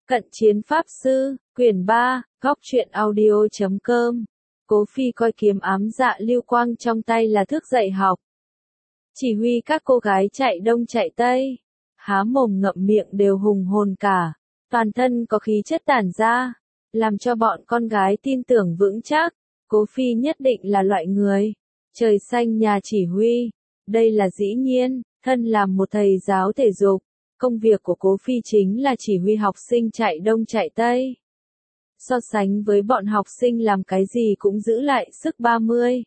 Cận chiến pháp sư, quyển 3, góc truyện audio.com. Cố Phi coi kiếm ám dạ lưu quang trong tay là thước dạy học. Chỉ huy các cô gái chạy đông chạy tây, há mồm ngậm miệng đều hùng hồn cả, toàn thân có khí chất tản ra, làm cho bọn con gái tin tưởng vững chắc, Cố Phi nhất định là loại người trời xanh nhà chỉ huy. Đây là dĩ nhiên, thân làm một thầy giáo thể dục, công việc của Cố Phi chính là chỉ huy học sinh chạy đông chạy tây. So sánh với bọn học sinh làm cái gì cũng giữ lại sức 30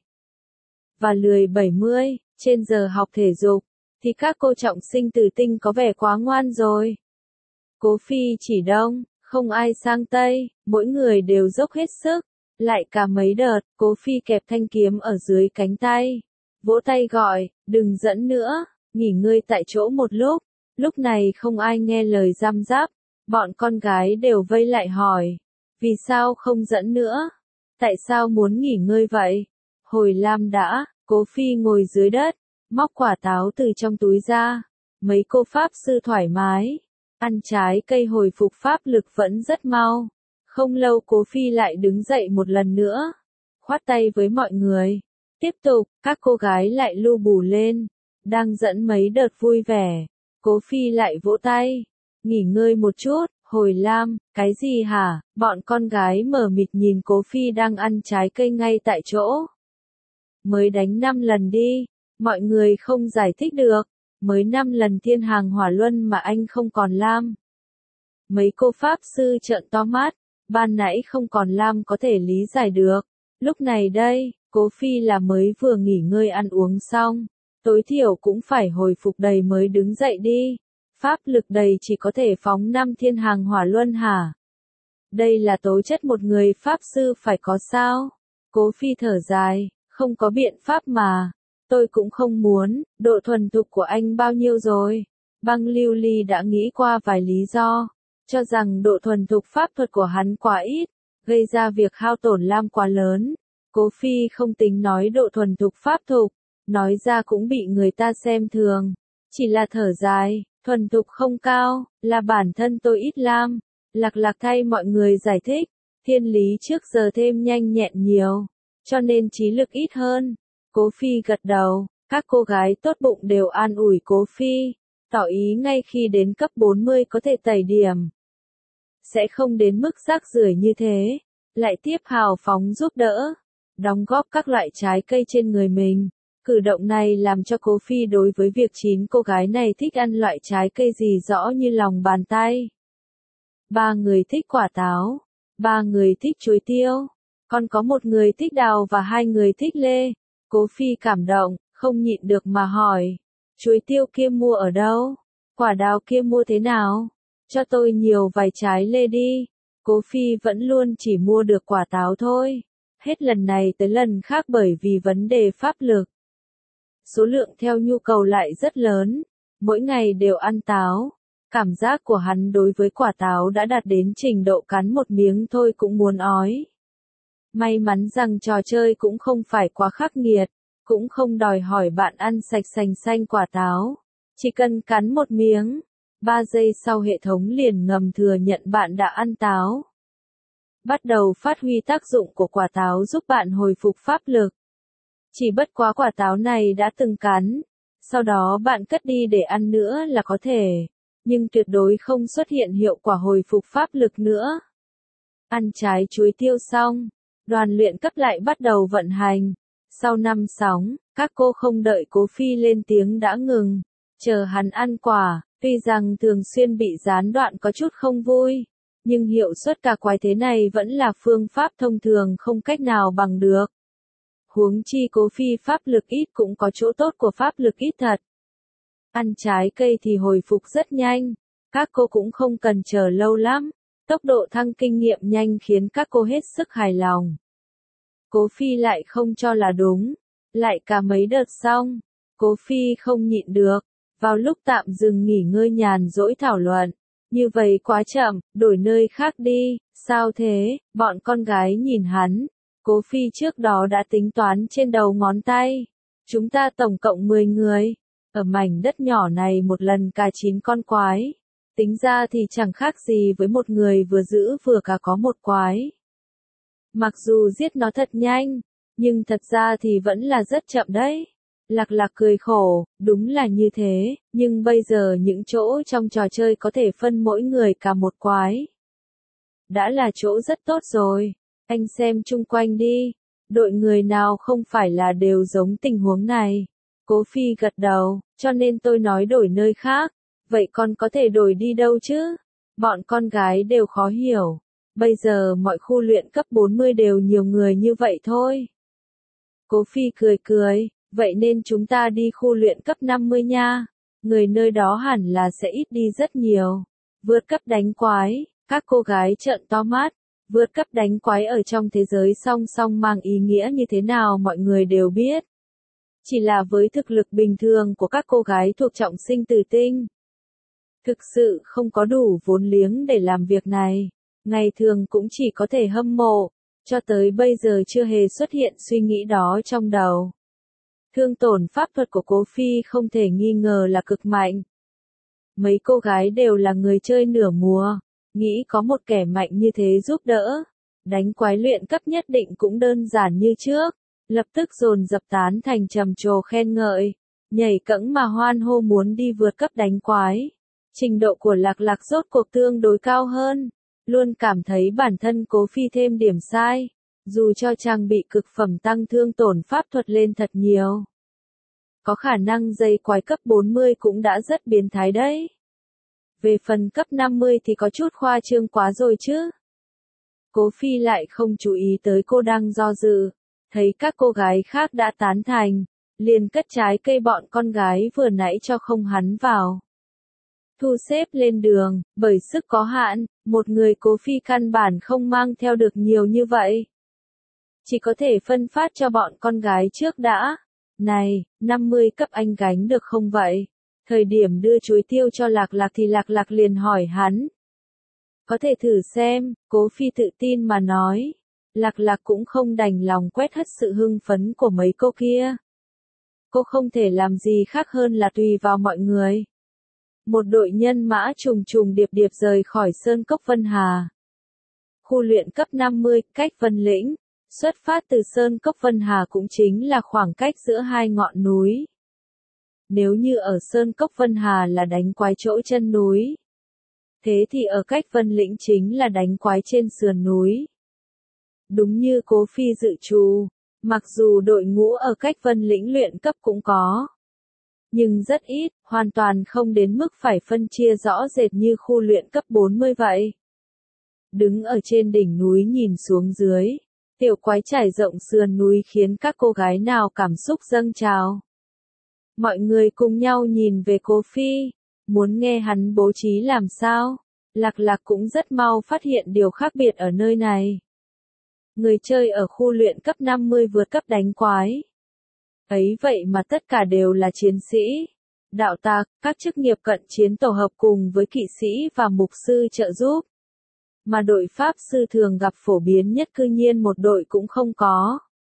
và lười 70, trên giờ học thể dục, thì các cô trọng sinh tử tinh có vẻ quá ngoan rồi. Cố Phi chỉ đông, không ai sang tây, mỗi người đều dốc hết sức, lại cả mấy đợt, Cố Phi kẹp thanh kiếm ở dưới cánh tay, vỗ tay gọi, đừng dẫn nữa, nghỉ ngơi tại chỗ một lúc. Lúc này không ai nghe lời răm rắp, bọn con gái đều vây lại hỏi, vì sao không dẫn nữa? Tại sao muốn nghỉ ngơi vậy? Hồi lam đã, Cố Phi ngồi dưới đất, móc quả táo từ trong túi ra, mấy cô pháp sư thoải mái, ăn trái cây hồi phục pháp lực vẫn rất mau. Không lâu Cố Phi lại đứng dậy một lần nữa, khoát tay với mọi người. Tiếp tục, các cô gái lại lu bù lên, đang dẫn mấy đợt vui vẻ. Cố Phi lại vỗ tay, nghỉ ngơi một chút, hồi lam, cái gì hả? Bọn con gái mờ mịt nhìn Cố Phi đang ăn trái cây ngay tại chỗ. Mới đánh 5 lần đi, mọi người không giải thích được, mới 5 lần thiên hàng hỏa luân mà anh không còn lam. Mấy cô pháp sư trợn to mắt, ban nãy không còn lam có thể lý giải được, lúc này đây, Cố Phi là mới vừa nghỉ ngơi ăn uống xong. Tối thiểu cũng phải hồi phục đầy mới đứng dậy đi. Pháp lực đầy chỉ có thể phóng 5 thiên hàng hỏa luân hả? Đây là tố chất một người pháp sư phải có sao? Cố Phi thở dài, không có biện pháp mà. Tôi cũng không muốn, độ thuần thục của anh bao nhiêu rồi? Băng Lưu Ly đã nghĩ qua vài lý do, cho rằng độ thuần thục pháp thuật của hắn quá ít, gây ra việc hao tổn lam quá lớn. Cố Phi không tính nói độ thuần thục pháp thuật. Nói ra cũng bị người ta xem thường, chỉ là thở dài, thuần thục không cao, là bản thân tôi ít lam. Lạc Lạc thay mọi người giải thích, thiên lý trước giờ thêm nhanh nhẹn nhiều, cho nên trí lực ít hơn. Cố Phi gật đầu, các cô gái tốt bụng đều an ủi Cố Phi, tỏ ý ngay khi đến cấp 40 có thể tẩy điểm. Sẽ không đến mức rác rưởi như thế, lại tiếp hào phóng giúp đỡ, đóng góp các loại trái cây trên người mình. Cử động này làm cho Cố Phi đối với việc 9 cô gái này thích ăn loại trái cây gì rõ như lòng bàn tay. 3 người thích quả táo, 3 người thích chuối tiêu, còn có 1 người thích đào và 2 người thích lê. Cố Phi cảm động, không nhịn được mà hỏi, chuối tiêu kia mua ở đâu? Quả đào kia mua thế nào? Cho tôi nhiều vài trái lê đi. Cố Phi vẫn luôn chỉ mua được quả táo thôi, hết lần này tới lần khác bởi vì vấn đề pháp lực. Số lượng theo nhu cầu lại rất lớn, mỗi ngày đều ăn táo. Cảm giác của hắn đối với quả táo đã đạt đến trình độ cắn một miếng thôi cũng muốn ói. May mắn rằng trò chơi cũng không phải quá khắc nghiệt, cũng không đòi hỏi bạn ăn sạch sành xanh quả táo. Chỉ cần cắn một miếng, 3 giây sau hệ thống liền ngầm thừa nhận bạn đã ăn táo. Bắt đầu phát huy tác dụng của quả táo giúp bạn hồi phục pháp lực. Chỉ bất quá quả táo này đã từng cắn, sau đó bạn cất đi để ăn nữa là có thể, nhưng tuyệt đối không xuất hiện hiệu quả hồi phục pháp lực nữa. Ăn trái chuối tiêu xong, đoàn luyện cấp lại bắt đầu vận hành. Sau 5 sóng, các cô không đợi Cố Phi lên tiếng đã ngừng, chờ hắn ăn quả, tuy rằng thường xuyên bị gián đoạn có chút không vui, nhưng hiệu suất cả quái thế này vẫn là phương pháp thông thường không cách nào bằng được. Huống chi Cố Phi pháp lực ít cũng có chỗ tốt của pháp lực ít thật. Ăn trái cây thì hồi phục rất nhanh, các cô cũng không cần chờ lâu lắm, tốc độ thăng kinh nghiệm nhanh khiến các cô hết sức hài lòng. Cố Phi lại không cho là đúng, lại cả mấy đợt xong, Cố Phi không nhịn được, vào lúc tạm dừng nghỉ ngơi nhàn rỗi thảo luận, như vậy quá chậm, đổi nơi khác đi, sao thế, bọn con gái nhìn hắn. Cố Phi trước đó đã tính toán trên đầu ngón tay. Chúng ta tổng cộng 10 người. Ở mảnh đất nhỏ này một lần cả 9 con quái. Tính ra thì chẳng khác gì với một người vừa giữ vừa cả có một quái. Mặc dù giết nó thật nhanh, nhưng thật ra thì vẫn là rất chậm đấy. Lạc Lạc cười khổ, đúng là như thế, nhưng bây giờ những chỗ trong trò chơi có thể phân mỗi người cả một quái. Đã là chỗ rất tốt rồi, anh xem chung quanh đi, đội người nào không phải là đều giống tình huống này. Cố Phi gật đầu, cho nên tôi nói đổi nơi khác, vậy con có thể đổi đi đâu chứ? Bọn con gái đều khó hiểu, bây giờ mọi khu luyện cấp 40 đều nhiều người như vậy thôi. Cố Phi cười cười, vậy nên chúng ta đi khu luyện cấp 50 nha, người nơi đó hẳn là sẽ ít đi rất nhiều. Vượt cấp đánh quái, các cô gái trợn to mắt, vượt cấp đánh quái ở trong thế giới song song mang ý nghĩa như thế nào mọi người đều biết. Chỉ là với thực lực bình thường của các cô gái thuộc trọng sinh tử tinh, thực sự không có đủ vốn liếng để làm việc này, ngày thường cũng chỉ có thể hâm mộ, cho tới bây giờ chưa hề xuất hiện suy nghĩ đó trong đầu. Thương tổn pháp thuật của Cố Phi không thể nghi ngờ là cực mạnh. Mấy cô gái đều là người chơi nửa mùa, nghĩ có một kẻ mạnh như thế giúp đỡ, đánh quái luyện cấp nhất định cũng đơn giản như trước, lập tức dồn dập tán thành trầm trồ khen ngợi, nhảy cẫng mà hoan hô muốn đi vượt cấp đánh quái. Trình độ của Lạc Lạc rốt cuộc tương đối cao hơn, luôn cảm thấy bản thân Cố Phi thêm điểm sai, dù cho trang bị cực phẩm tăng thương tổn pháp thuật lên thật nhiều. Có khả năng dây quái cấp 40 cũng đã rất biến thái đấy. Về phần cấp 50 thì có chút khoa trương quá rồi chứ. Cố Phi lại không chú ý tới cô đang do dự, thấy các cô gái khác đã tán thành, liền cất trái cây bọn con gái vừa nãy cho không hắn vào. Thu xếp lên đường, bởi sức có hạn, một người Cố Phi căn bản không mang theo được nhiều như vậy. Chỉ có thể phân phát cho bọn con gái trước đã. Này, 50 cấp anh gánh được không vậy? Thời điểm đưa chuối tiêu cho Lạc Lạc thì Lạc Lạc liền hỏi hắn. Có thể thử xem, Cố Phi tự tin mà nói. Lạc Lạc cũng không đành lòng quét hết sự hưng phấn của mấy cô kia. Cô không thể làm gì khác hơn là tùy vào mọi người. Một đội nhân mã trùng trùng điệp điệp rời khỏi Sơn Cốc Vân Hà. Khu luyện cấp 50, cách Vân Lĩnh, xuất phát từ Sơn Cốc Vân Hà cũng chính là khoảng cách giữa hai ngọn núi. Nếu như ở Sơn Cốc Vân Hà là đánh quái chỗ chân núi, thế thì ở cách Vân Lĩnh chính là đánh quái trên sườn núi. Đúng như Cố Phi dự trù, mặc dù đội ngũ ở cách Vân Lĩnh luyện cấp cũng có, nhưng rất ít, hoàn toàn không đến mức phải phân chia rõ rệt như khu luyện cấp 40 vậy. Đứng ở trên đỉnh núi nhìn xuống dưới, tiểu quái trải rộng sườn núi khiến các cô gái nào cảm xúc dâng trào. Mọi người cùng nhau nhìn về Cố Phi, muốn nghe hắn bố trí làm sao. Lạc Lạc cũng rất mau phát hiện điều khác biệt ở nơi này. Người chơi ở khu luyện cấp 50 vượt cấp đánh quái. Ấy vậy mà tất cả đều là chiến sĩ, đạo tặc, các chức nghiệp cận chiến tổ hợp cùng với kỵ sĩ và mục sư trợ giúp. Mà đội pháp sư thường gặp phổ biến nhất cư nhiên một đội cũng không có.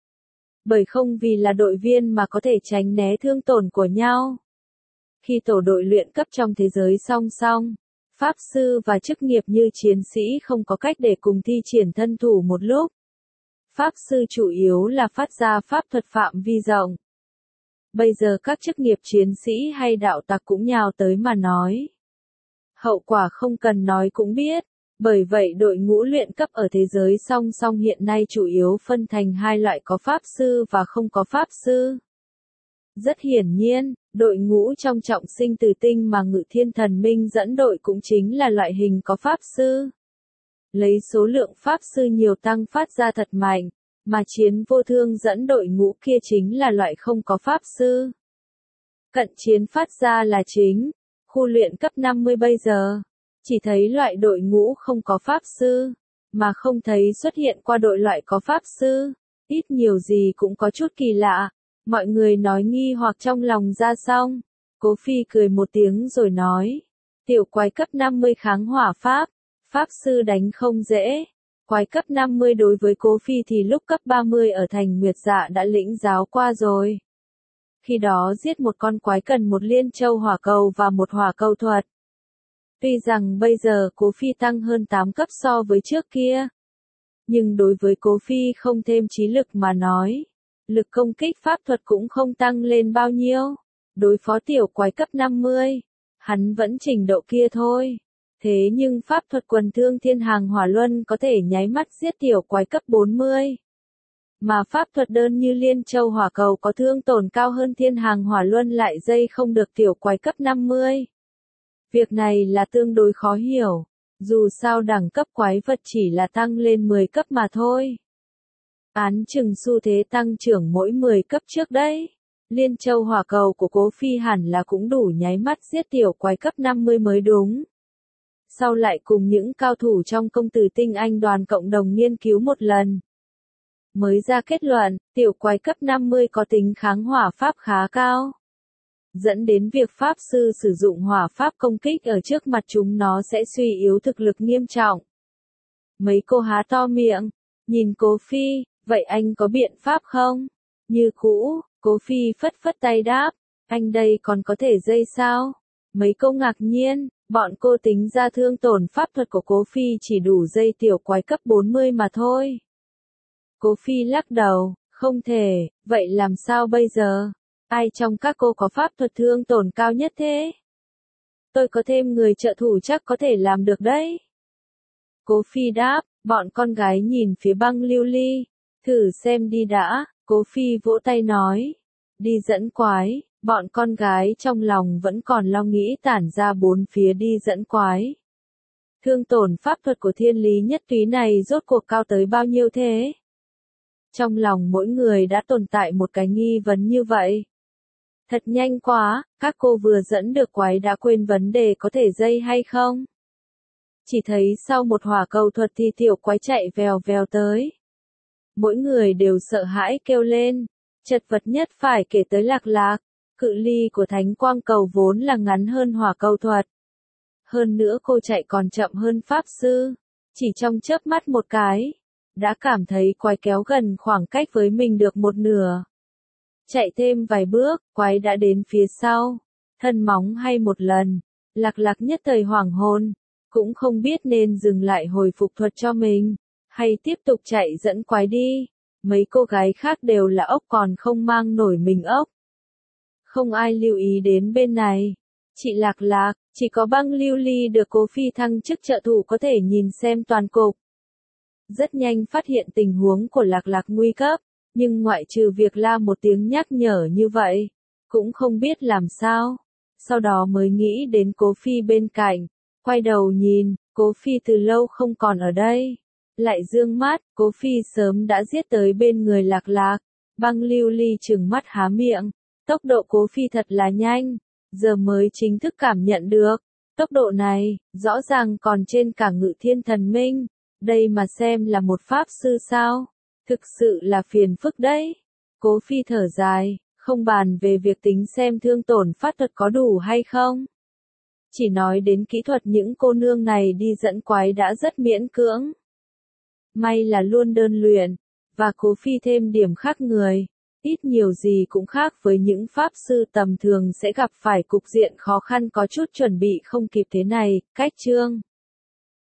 Bởi không vì là đội viên mà có thể tránh né thương tổn của nhau. Khi tổ đội luyện cấp trong thế giới song song, pháp sư và chức nghiệp như chiến sĩ không có cách để cùng thi triển thân thủ một lúc. Pháp sư chủ yếu là phát ra pháp thuật phạm vi rộng. Bây giờ các chức nghiệp chiến sĩ hay đạo tặc cũng nhào tới mà nói. Hậu quả không cần nói cũng biết, bởi vậy đội ngũ luyện cấp ở thế giới song song hiện nay chủ yếu phân thành hai loại có pháp sư và không có pháp sư. Rất hiển nhiên, đội ngũ trong trọng sinh tử tinh mà Ngự Thiên Thần Minh dẫn đội cũng chính là loại hình có pháp sư. Lấy số lượng pháp sư nhiều tăng phát ra thật mạnh, mà Chiến Vô Thương dẫn đội ngũ kia chính là loại không có pháp sư. Cận chiến phát ra là chính, khu luyện cấp 50 bây giờ, chỉ thấy loại đội ngũ không có pháp sư, mà không thấy xuất hiện qua đội loại có pháp sư, ít nhiều gì cũng có chút kỳ lạ. Mọi người nói nghi hoặc trong lòng ra xong, Cố Phi cười một tiếng rồi nói, tiểu quái cấp 50 kháng hỏa pháp, pháp sư đánh không dễ. Quái cấp 50 đối với Cố Phi thì lúc cấp 30 ở thành Nguyệt Dạ đã lĩnh giáo qua rồi. Khi đó giết một con quái cần một liên châu hỏa cầu và một hỏa cầu thuật. Tuy rằng bây giờ Cố Phi tăng hơn 8 cấp so với trước kia, nhưng đối với Cố Phi không thêm trí lực mà nói, lực công kích pháp thuật cũng không tăng lên bao nhiêu. Đối phó tiểu quái cấp 50, hắn vẫn trình độ kia thôi. Thế nhưng pháp thuật quần thương thiên hàng hỏa luân có thể nháy mắt giết tiểu quái cấp 40. Mà pháp thuật đơn như liên châu hỏa cầu có thương tổn cao hơn thiên hàng hỏa luân lại dây không được tiểu quái cấp 50. Việc này là tương đối khó hiểu, dù sao đẳng cấp quái vật chỉ là tăng lên 10 cấp mà thôi. Án chừng xu thế tăng trưởng mỗi 10 cấp trước đấy. Liên châu hỏa cầu của Cố Phi hẳn là cũng đủ nháy mắt giết tiểu quái cấp 50 mới đúng. Sau lại cùng những cao thủ trong công tử tinh anh đoàn cộng đồng nghiên cứu một lần, mới ra kết luận, tiểu quái cấp 50 có tính kháng hỏa pháp khá cao, dẫn đến việc pháp sư sử dụng hỏa pháp công kích ở trước mặt chúng nó sẽ suy yếu thực lực nghiêm trọng. Mấy cô há to miệng, nhìn Cố Phi, vậy anh có biện pháp không? Như cũ, Cố Phi phất phất tay đáp, anh đây còn có thể dây sao? Mấy cô ngạc nhiên, bọn cô tính ra thương tổn pháp thuật của Cố Phi chỉ đủ dây tiểu quái cấp 40 mà thôi. Cố Phi lắc đầu, không thể, vậy làm sao bây giờ? Ai trong các cô có pháp thuật thương tổn cao nhất thế? Tôi có thêm người trợ thủ chắc có thể làm được đấy. Cố Phi đáp, bọn con gái nhìn phía Băng Lưu Ly, thử xem đi đã. Cố Phi vỗ tay nói, đi dẫn quái. Bọn con gái trong lòng vẫn còn lo nghĩ tản ra bốn phía đi dẫn quái. Thương tổn pháp thuật của Thiên Lý Nhất Túy này rốt cuộc cao tới bao nhiêu thế? Trong lòng mỗi người đã tồn tại một cái nghi vấn như vậy. Thật nhanh quá, các cô vừa dẫn được quái đã quên vấn đề có thể dây hay không? Chỉ thấy sau một hỏa cầu thuật thì tiểu quái chạy vèo vèo tới. Mỗi người đều sợ hãi kêu lên. Chật vật nhất phải kể tới Lạc Lạc. Cự ly của thánh quang cầu vốn là ngắn hơn hỏa cầu thuật. Hơn nữa cô chạy còn chậm hơn pháp sư. Chỉ trong chớp mắt một cái, đã cảm thấy quái kéo gần khoảng cách với mình được một nửa. Chạy thêm vài bước, quái đã đến phía sau. Thân móng hay một lần, Lạc Lạc nhất thời hoảng hồn, cũng không biết nên dừng lại hồi phục thuật cho mình, hay tiếp tục chạy dẫn quái đi. Mấy cô gái khác đều là ốc còn không mang nổi mình ốc. Không ai lưu ý đến bên này. Chị Lạc Lạc, chỉ có Băng Lưu Ly được Cố Phi thăng chức trợ thủ có thể nhìn xem toàn cục. Rất nhanh phát hiện tình huống của Lạc Lạc nguy cấp, nhưng ngoại trừ việc la một tiếng nhắc nhở như vậy, cũng không biết làm sao. Sau đó mới nghĩ đến Cố Phi bên cạnh, quay đầu nhìn, Cố Phi từ lâu không còn ở đây. Lại dương mắt, Cố Phi sớm đã giết tới bên người Lạc Lạc. Băng Lưu Ly trừng mắt há miệng. Tốc độ Cố Phi thật là nhanh, giờ mới chính thức cảm nhận được. Tốc độ này, rõ ràng còn trên cả Ngự Thiên Thần Minh. Đây mà xem là một pháp sư sao? Thực sự là phiền phức đấy. Cố Phi thở dài, không bàn về việc tính xem thương tổn pháp thuật có đủ hay không. Chỉ nói đến kỹ thuật những cô nương này đi dẫn quái đã rất miễn cưỡng. May là luôn đơn luyện, và Cố Phi thêm điểm khác người. Ít nhiều gì cũng khác với những pháp sư tầm thường sẽ gặp phải cục diện khó khăn có chút chuẩn bị không kịp thế này. Cách chương